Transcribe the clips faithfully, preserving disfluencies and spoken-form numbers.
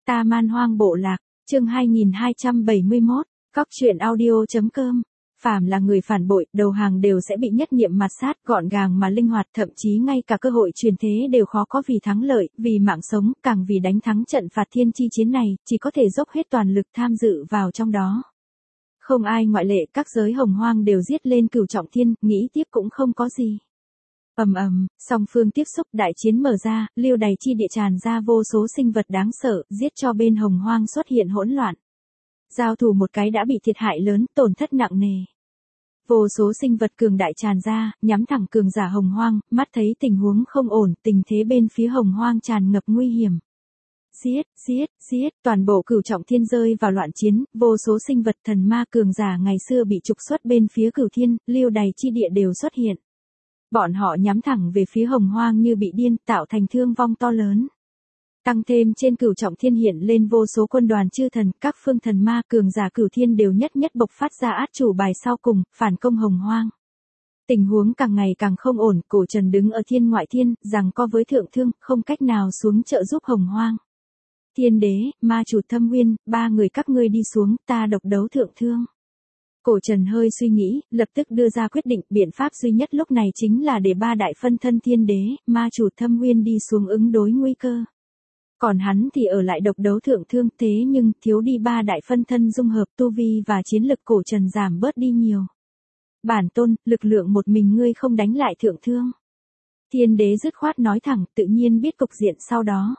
Ta Man Hoang Bộ Lạc, chương hai nghìn hai trăm bảy mươi mốt, Cóc truyện audio chấm com. Phàm là người phản bội, đầu hàng đều sẽ bị nhất niệm mạt sát, gọn gàng mà linh hoạt, thậm chí ngay cả cơ hội truyền thế đều khó có, vì thắng lợi, vì mạng sống, càng vì đánh thắng trận phạt thiên chi chiến này, chỉ có thể dốc hết toàn lực tham dự vào trong đó. Không ai ngoại lệ, các giới hồng hoang đều giết lên cửu trọng thiên, nghĩ tiếp cũng không có gì. Ầm ầm, song phương tiếp xúc, đại chiến mở ra, liêu đày chi địa tràn ra vô số sinh vật đáng sợ, giết cho bên hồng hoang xuất hiện hỗn loạn. Giao thủ một cái đã bị thiệt hại lớn, tổn thất nặng nề. Vô số sinh vật cường đại tràn ra, nhắm thẳng cường giả hồng hoang, mắt thấy tình huống không ổn, tình thế bên phía hồng hoang tràn ngập nguy hiểm. Giết, giết, giết, toàn bộ cửu trọng thiên rơi vào loạn chiến, vô số sinh vật thần ma cường giả ngày xưa bị trục xuất bên phía cửu thiên, liêu đày chi địa đều xuất hiện. Bọn họ nhắm thẳng về phía hồng hoang như bị điên, tạo thành thương vong to lớn. Tăng thêm trên cửu trọng thiên hiện lên vô số quân đoàn chư thần, các phương thần ma cường giả cửu thiên đều nhất nhất bộc phát ra át chủ bài sau cùng, phản công hồng hoang. Tình huống càng ngày càng không ổn, Cổ Trần đứng ở thiên ngoại thiên, giằng co với thượng thương, không cách nào xuống trợ giúp hồng hoang. Thiên đế, ma chủ Thâm Nguyên, ba người các ngươi đi xuống, ta độc đấu thượng thương. Cổ Trần hơi suy nghĩ, lập tức đưa ra quyết định, biện pháp duy nhất lúc này chính là để ba đại phân thân thiên đế, ma chủ Thâm Nguyên đi xuống ứng đối nguy cơ. Còn hắn thì ở lại độc đấu thượng thương, thế nhưng thiếu đi ba đại phân thân dung hợp, tu vi và chiến lực Cổ Trần giảm bớt đi nhiều. Bản tôn, lực lượng một mình ngươi không đánh lại thượng thương. Thiên đế dứt khoát nói thẳng, tự nhiên biết cục diện sau đó.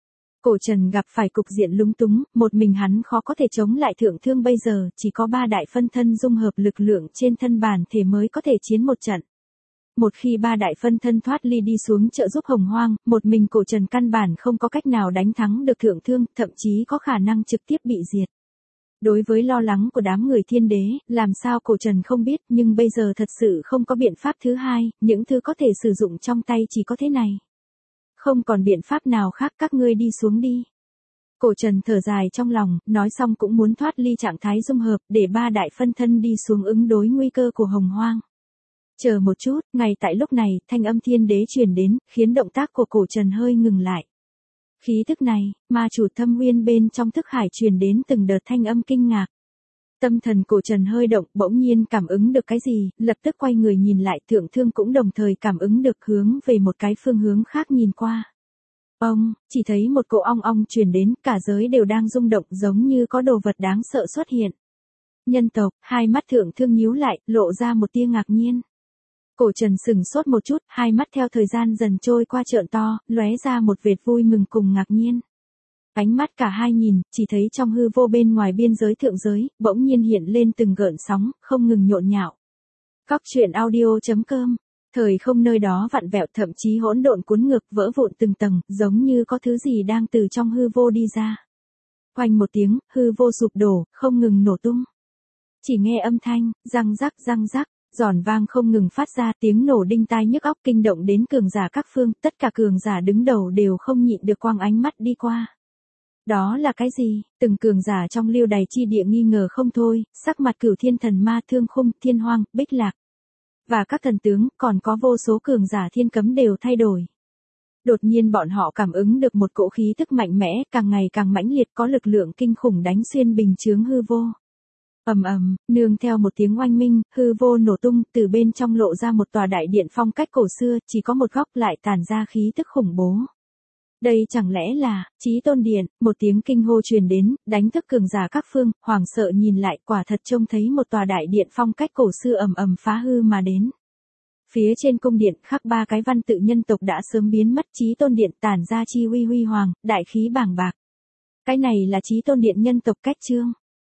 Cổ Trần gặp phải cục diện lúng túng, một mình hắn khó có thể chống lại thượng thương, bây giờ chỉ có ba đại phân thân dung hợp lực lượng trên thân bản thể mới có thể chiến một trận. Một khi ba đại phân thân thoát ly đi xuống trợ giúp hồng hoang, một mình Cổ Trần căn bản không có cách nào đánh thắng được thượng thương, thậm chí có khả năng trực tiếp bị diệt. Đối với lo lắng của đám người thiên đế, làm sao Cổ Trần không biết, nhưng bây giờ thật sự không có biện pháp thứ hai, những thứ có thể sử dụng trong tay chỉ có thế này. Không còn biện pháp nào khác, các ngươi đi xuống đi. Cổ Trần thở dài trong lòng, nói xong cũng muốn thoát ly trạng thái dung hợp, để ba đại phân thân đi xuống ứng đối nguy cơ của hồng hoang. Chờ một chút, ngay tại lúc này, thanh âm thiên đế truyền đến, khiến động tác của Cổ Trần hơi ngừng lại. Khí thức này, ma chủ Thâm Nguyên bên trong thức hải truyền đến từng đợt thanh âm kinh ngạc. Tâm thần Cổ Trần hơi động, bỗng nhiên cảm ứng được cái gì, lập tức quay người nhìn lại, thượng thương cũng đồng thời cảm ứng được, hướng về một cái phương hướng khác nhìn qua. Ông, chỉ thấy một cỗ ong ong truyền đến, cả giới đều đang rung động, giống như có đồ vật đáng sợ xuất hiện. Nhân tộc, hai mắt thượng thương nhíu lại, lộ ra một tia ngạc nhiên. Cổ Trần sừng sốt một chút, hai mắt theo thời gian dần trôi qua trợn to, lóe ra một vệt vui mừng cùng ngạc nhiên. Ánh mắt cả hai nhìn, chỉ thấy trong hư vô bên ngoài biên giới thượng giới, bỗng nhiên hiện lên từng gợn sóng, không ngừng nhộn nhạo. Cóc truyện audio chấm com. Thời không nơi đó vặn vẹo, thậm chí hỗn độn cuốn ngược, vỡ vụn từng tầng, giống như có thứ gì đang từ trong hư vô đi ra. Oanh một tiếng, hư vô sụp đổ, không ngừng nổ tung. Chỉ nghe âm thanh, răng rắc răng rắc, giòn vang không ngừng phát ra, tiếng nổ đinh tai nhức óc, kinh động đến cường giả các phương, tất cả cường giả đứng đầu đều không nhịn được quang ánh mắt đi qua. Đó là cái gì? Từng cường giả trong liêu đày chi địa nghi ngờ không thôi, sắc mặt cửu thiên thần ma Thương Khung, Thiên Hoang, Bích Lạc. Và các thần tướng, còn có vô số cường giả thiên cấm đều thay đổi. Đột nhiên bọn họ cảm ứng được một cỗ khí tức mạnh mẽ, càng ngày càng mãnh liệt, có lực lượng kinh khủng đánh xuyên bình chướng hư vô. Ầm ầm, nương theo một tiếng oanh minh, hư vô nổ tung, từ bên trong lộ ra một tòa đại điện phong cách cổ xưa, chỉ có một góc lại tản ra khí tức khủng bố. Đây chẳng lẽ là Chí Tôn Điện? Một tiếng kinh hô truyền đến, đánh thức cường giả các phương, hoảng sợ nhìn lại, quả thật trông thấy một tòa đại điện phong cách cổ xưa ầm ầm phá hư mà đến. Phía trên cung điện khắc ba cái văn tự nhân tộc đã sớm biến mất, Chí Tôn Điện tản ra chi uy huy hoàng, đại khí bàng bạc. Cái này là Chí Tôn Điện nhân tộc cách chương.